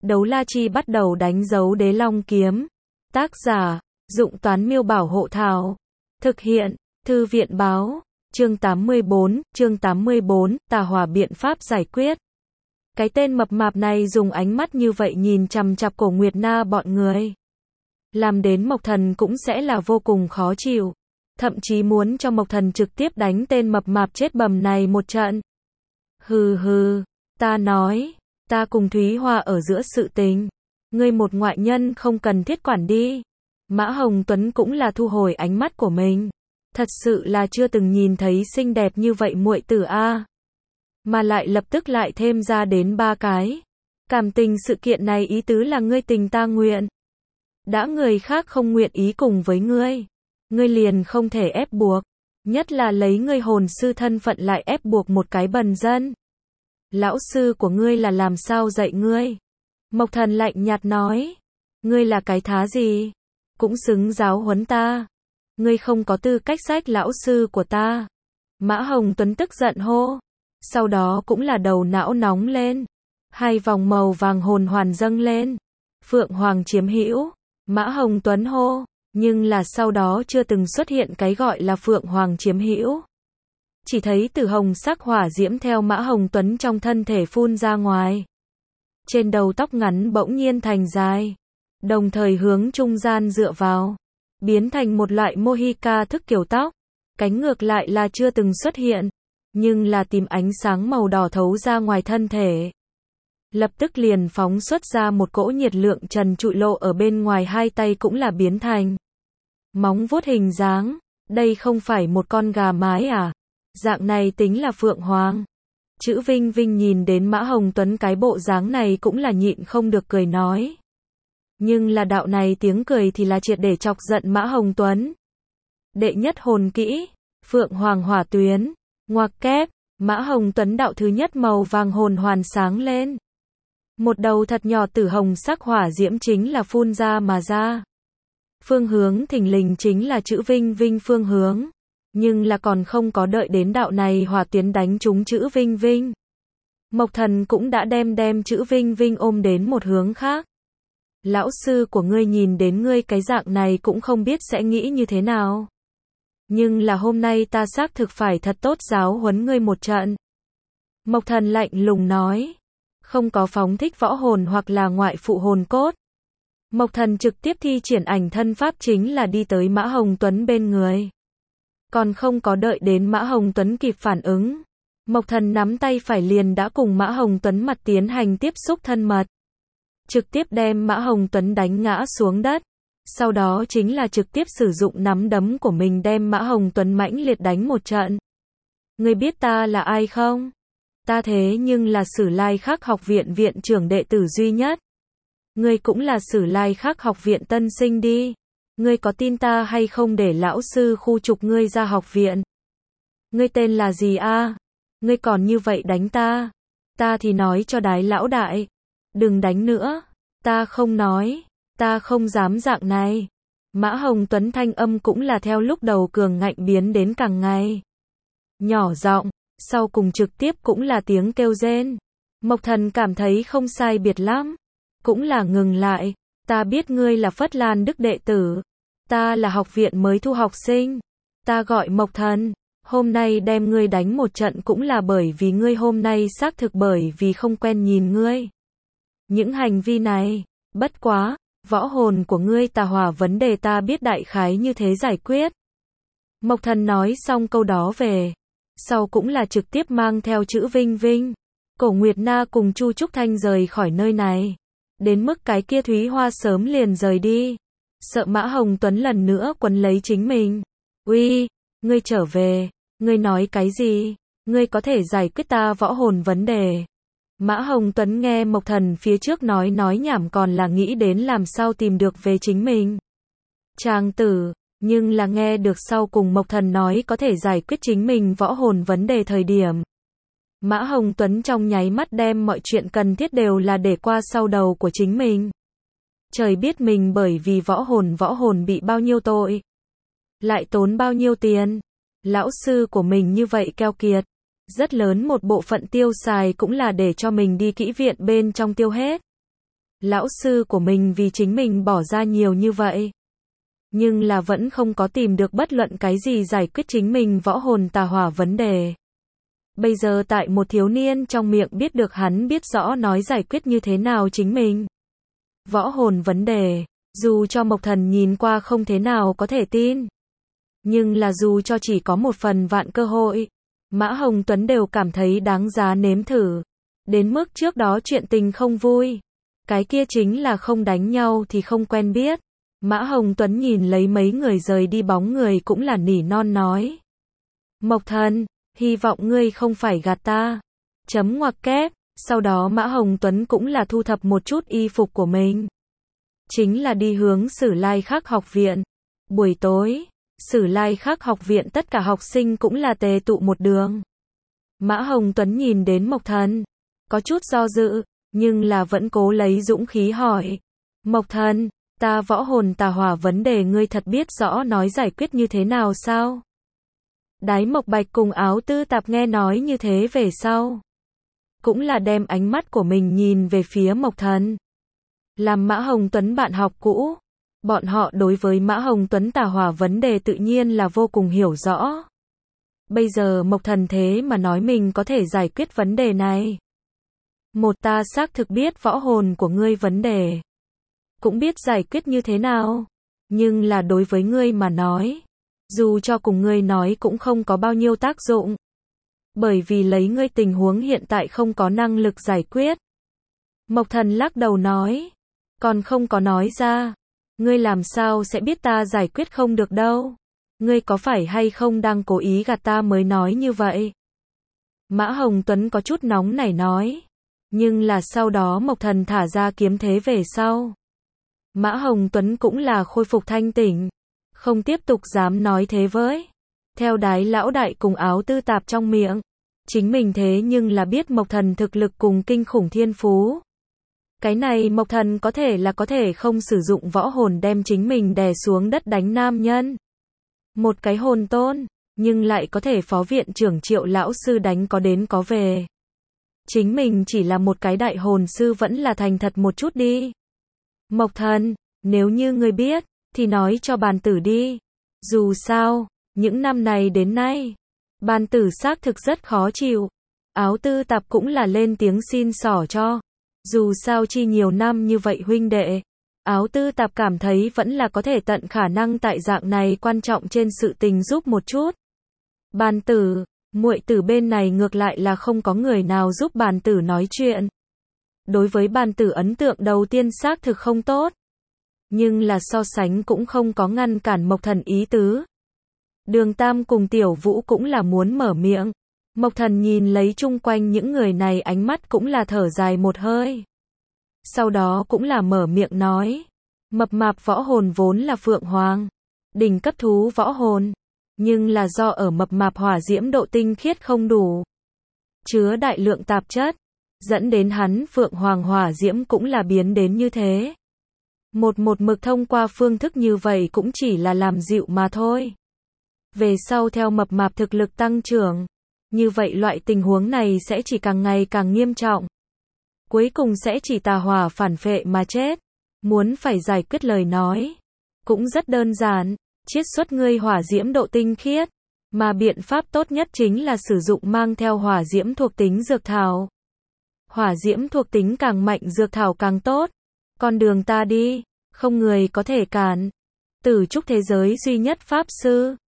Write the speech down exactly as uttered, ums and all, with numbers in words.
Đấu la chi bắt đầu đánh dấu đế long kiếm. Tác giả, Dụng Toán Miêu Bảo Hộ Thảo. Thực hiện, Thư viện Báo. Chương tám mươi bốn, chương tám mươi bốn, tà hỏa biện pháp giải quyết. Cái tên mập mạp này dùng ánh mắt như vậy nhìn chằm chằm Cổ Nguyệt Na bọn người. Làm đến Mộc Thần cũng sẽ là vô cùng khó chịu. Thậm chí muốn cho Mộc Thần trực tiếp đánh tên mập mạp chết bầm này một trận. Hừ hừ, ta nói, ta cùng Thúy Hoa ở giữa sự tình. Ngươi một ngoại nhân không cần thiết quản đi. Mã Hồng Tuấn cũng là thu hồi ánh mắt của mình. Thật sự là chưa từng nhìn thấy xinh đẹp như vậy muội tử a. Mà lại lập tức lại thêm ra đến ba cái. Cảm tình sự kiện này ý tứ là ngươi tình ta nguyện. Đã người khác không nguyện ý cùng với ngươi, ngươi liền không thể ép buộc. Nhất là lấy ngươi hồn sư thân phận lại ép buộc một cái bần dân. Lão sư của ngươi là làm sao dạy ngươi? Mộc Thần lạnh nhạt nói. Ngươi là cái thá gì? Cũng xứng giáo huấn ta. Ngươi không có tư cách sách lão sư của ta. Mã Hồng Tuấn tức giận hô. Sau đó cũng là đầu não nóng lên. Hai vòng màu vàng hồn hoàn dâng lên. Phượng Hoàng chiếm hữu. Mã Hồng Tuấn hô. Nhưng là sau đó chưa từng xuất hiện cái gọi là Phượng Hoàng chiếm hữu. Chỉ thấy tử hồng sắc hỏa diễm theo Mã Hồng Tuấn trong thân thể phun ra ngoài. Trên đầu tóc ngắn bỗng nhiên thành dài. Đồng thời hướng trung gian dựa vào. Biến thành một loại Mohica thức kiểu tóc. Cánh ngược lại là chưa từng xuất hiện. Nhưng là tìm ánh sáng màu đỏ thấu ra ngoài thân thể. Lập tức liền phóng xuất ra một cỗ nhiệt lượng trần trụi lộ ở bên ngoài hai tay cũng là biến thành. Móng vuốt hình dáng. Đây không phải một con gà mái à? Dạng này tính là Phượng Hoàng. Chữ Vinh Vinh nhìn đến Mã Hồng Tuấn cái bộ dáng này cũng là nhịn không được cười nói. Nhưng là đạo này tiếng cười thì là triệt để chọc giận Mã Hồng Tuấn. Đệ nhất hồn kỹ, Phượng Hoàng hỏa tuyến, ngoặc kép, Mã Hồng Tuấn đạo thứ nhất màu vàng hồn hoàn sáng lên. Một đầu thật nhỏ tử hồng sắc hỏa diễm chính là phun ra mà ra. Phương hướng thình lình chính là chữ Vinh Vinh phương hướng. Nhưng là còn không có đợi đến đạo này hỏa tuyến đánh trúng chữ Vinh Vinh. Mộc Thần cũng đã đem đem chữ Vinh Vinh ôm đến một hướng khác. Lão sư của ngươi nhìn đến ngươi cái dạng này cũng không biết sẽ nghĩ như thế nào. Nhưng là hôm nay ta xác thực phải thật tốt giáo huấn ngươi một trận. Mộc Thần lạnh lùng nói. Không có phóng thích võ hồn hoặc là ngoại phụ hồn cốt. Mộc Thần trực tiếp thi triển ảnh thân pháp chính là đi tới Mã Hồng Tuấn bên người. Còn không có đợi đến Mã Hồng Tuấn kịp phản ứng. Mộc Thần nắm tay phải liền đã cùng Mã Hồng Tuấn mặt tiến hành tiếp xúc thân mật. Trực tiếp đem Mã Hồng Tuấn đánh ngã xuống đất. Sau đó chính là trực tiếp sử dụng nắm đấm của mình đem Mã Hồng Tuấn mãnh liệt đánh một trận. Ngươi biết ta là ai không? Ta thế nhưng là Sử Lai Khắc học viện viện trưởng đệ tử duy nhất. Ngươi cũng là Sử Lai Khắc học viện tân sinh đi. Ngươi có tin ta hay không để lão sư khu trục ngươi ra học viện? Ngươi tên là gì a? Ngươi còn như vậy đánh ta? Ta thì nói cho đái lão đại. Đừng đánh nữa. Ta không nói. Ta không dám dạng này. Mã Hồng Tuấn thanh âm cũng là theo lúc đầu cường ngạnh biến đến càng ngày nhỏ giọng, sau cùng trực tiếp cũng là tiếng kêu rên. Mộc Thần cảm thấy không sai biệt lắm. Cũng là ngừng lại. Ta biết ngươi là Phất Lan Đức đệ tử. Ta là học viện mới thu học sinh. Ta gọi Mộc Thần. Hôm nay đem ngươi đánh một trận cũng là bởi vì ngươi hôm nay xác thực bởi vì không quen nhìn ngươi. Những hành vi này, bất quá, võ hồn của ngươi tà hỏa vấn đề ta biết đại khái như thế giải quyết. Mộc Thần nói xong câu đó về. Sau cũng là trực tiếp mang theo chữ Vinh Vinh. Cổ Nguyệt Na cùng Chu Trúc Thanh rời khỏi nơi này. Đến mức cái kia Thúy Hoa sớm liền rời đi. Sợ Mã Hồng Tuấn lần nữa quấn lấy chính mình. Uy, ngươi trở về. Ngươi nói cái gì? Ngươi có thể giải quyết ta võ hồn vấn đề. Mã Hồng Tuấn nghe Mộc Thần phía trước nói nói nhảm còn là nghĩ đến làm sao tìm được về chính mình. Trang tử, nhưng là nghe được sau cùng Mộc Thần nói có thể giải quyết chính mình võ hồn vấn đề thời điểm. Mã Hồng Tuấn trong nháy mắt đem mọi chuyện cần thiết đều là để qua sau đầu của chính mình. Trời biết mình bởi vì võ hồn võ hồn bị bao nhiêu tội. Lại tốn bao nhiêu tiền. Lão sư của mình như vậy keo kiệt. Rất lớn một bộ phận tiêu xài cũng là để cho mình đi kỹ viện bên trong tiêu hết. lão sư của mình vì chính mình bỏ ra nhiều như vậy. Nhưng là vẫn không có tìm được bất luận cái gì giải quyết chính mình võ hồn tà hỏa vấn đề. Bây giờ tại một thiếu niên trong miệng biết được hắn biết rõ nói giải quyết như thế nào chính mình. Võ hồn vấn đề, dù cho Mộc Thần nhìn qua không thế nào có thể tin. Nhưng là dù cho chỉ có một phần vạn cơ hội, Mã Hồng Tuấn đều cảm thấy đáng giá nếm thử. Đến mức trước đó chuyện tình không vui. Cái kia chính là không đánh nhau thì không quen biết. Mã Hồng Tuấn nhìn lấy mấy người rời đi bóng người cũng là nỉ non nói. Mộc Thần, hy vọng ngươi không phải gạt ta. Chấm ngoặc kép, sau đó Mã Hồng Tuấn cũng là thu thập một chút y phục của mình. Chính là đi hướng Sử Lai Khắc học viện. Buổi tối, Sử Lai Khắc học viện tất cả học sinh cũng là tề tụ một đường. Mã Hồng Tuấn nhìn đến Mộc Thần, có chút do dự, nhưng là vẫn cố lấy dũng khí hỏi. Mộc Thần, ta võ hồn tà hỏa vấn đề ngươi thật biết rõ nói giải quyết như thế nào sao? Đái Mộc Bạch cùng Áo Tư Tạp nghe nói như thế về sau. Cũng là đem ánh mắt của mình nhìn về phía Mộc Thần. Làm Mã Hồng Tuấn bạn học cũ, bọn họ đối với Mã Hồng Tuấn tà hỏa vấn đề tự nhiên là vô cùng hiểu rõ. Bây giờ Mộc Thần thế mà nói mình có thể giải quyết vấn đề này. Một, ta xác thực biết võ hồn của ngươi vấn đề. Cũng biết giải quyết như thế nào. Nhưng là đối với ngươi mà nói, dù cho cùng ngươi nói cũng không có bao nhiêu tác dụng. Bởi vì lấy ngươi tình huống hiện tại không có năng lực giải quyết. Mộc Thần lắc đầu nói. Còn không có nói ra. Ngươi làm sao sẽ biết ta giải quyết không được đâu. Ngươi có phải hay không đang cố ý gạt ta mới nói như vậy? Mã Hồng Tuấn có chút nóng nảy nói. Nhưng là sau đó Mộc Thần thả ra kiếm thế về sau. Mã Hồng Tuấn cũng là khôi phục thanh tỉnh. Không tiếp tục dám nói thế với. Theo Đái lão đại cùng Áo Tư Tạp trong miệng. Chính mình thế nhưng là biết Mộc Thần thực lực cùng kinh khủng thiên phú. Cái này Mộc Thần có thể là có thể không sử dụng võ hồn đem chính mình đè xuống đất đánh nam nhân. Một cái hồn tôn, nhưng lại có thể phó viện trưởng Triệu lão sư đánh có đến có về. Chính mình chỉ là một cái đại hồn sư vẫn là thành thật một chút đi. Mộc Thần, nếu như ngươi biết, thì nói cho bàn tử đi. Dù sao, những năm này đến nay, bàn tử xác thực rất khó chịu. Áo Tư Tạp cũng là lên tiếng xin xỏ cho. Dù sao chi nhiều năm như vậy huynh đệ. Áo Tư Tạp cảm thấy vẫn là có thể tận khả năng tại dạng này quan trọng trên sự tình giúp một chút. Bàn tử, muội tử bên này ngược lại là không có người nào giúp bàn tử nói chuyện. Đối với bàn tử ấn tượng đầu tiên xác thực không tốt. Nhưng là so sánh cũng không có ngăn cản Mộc Thần ý tứ. Đường Tam cùng Tiểu Vũ cũng là muốn mở miệng. Mộc Thần nhìn lấy chung quanh những người này ánh mắt cũng là thở dài một hơi. Sau đó cũng là mở miệng nói. Mập mạp võ hồn vốn là Phượng Hoàng. Đỉnh cấp thú võ hồn. Nhưng là do ở mập mạp hỏa diễm độ tinh khiết không đủ. Chứa đại lượng tạp chất. Dẫn đến hắn Phượng Hoàng hỏa diễm cũng là biến đến như thế. Một một mực thông qua phương thức như vậy cũng chỉ là làm dịu mà thôi. Về sau theo mập mạp thực lực tăng trưởng. Như vậy loại tình huống này sẽ chỉ càng ngày càng nghiêm trọng. Cuối cùng sẽ chỉ tà hỏa phản phệ mà chết. Muốn phải giải quyết lời nói. Cũng rất đơn giản. Chiết xuất ngươi hỏa diễm độ tinh khiết. Mà biện pháp tốt nhất chính là sử dụng mang theo hỏa diễm thuộc tính dược thảo. Hỏa diễm thuộc tính càng mạnh dược thảo càng tốt. Con đường ta đi. Không người có thể cản. Tử trúc thế giới duy nhất pháp sư.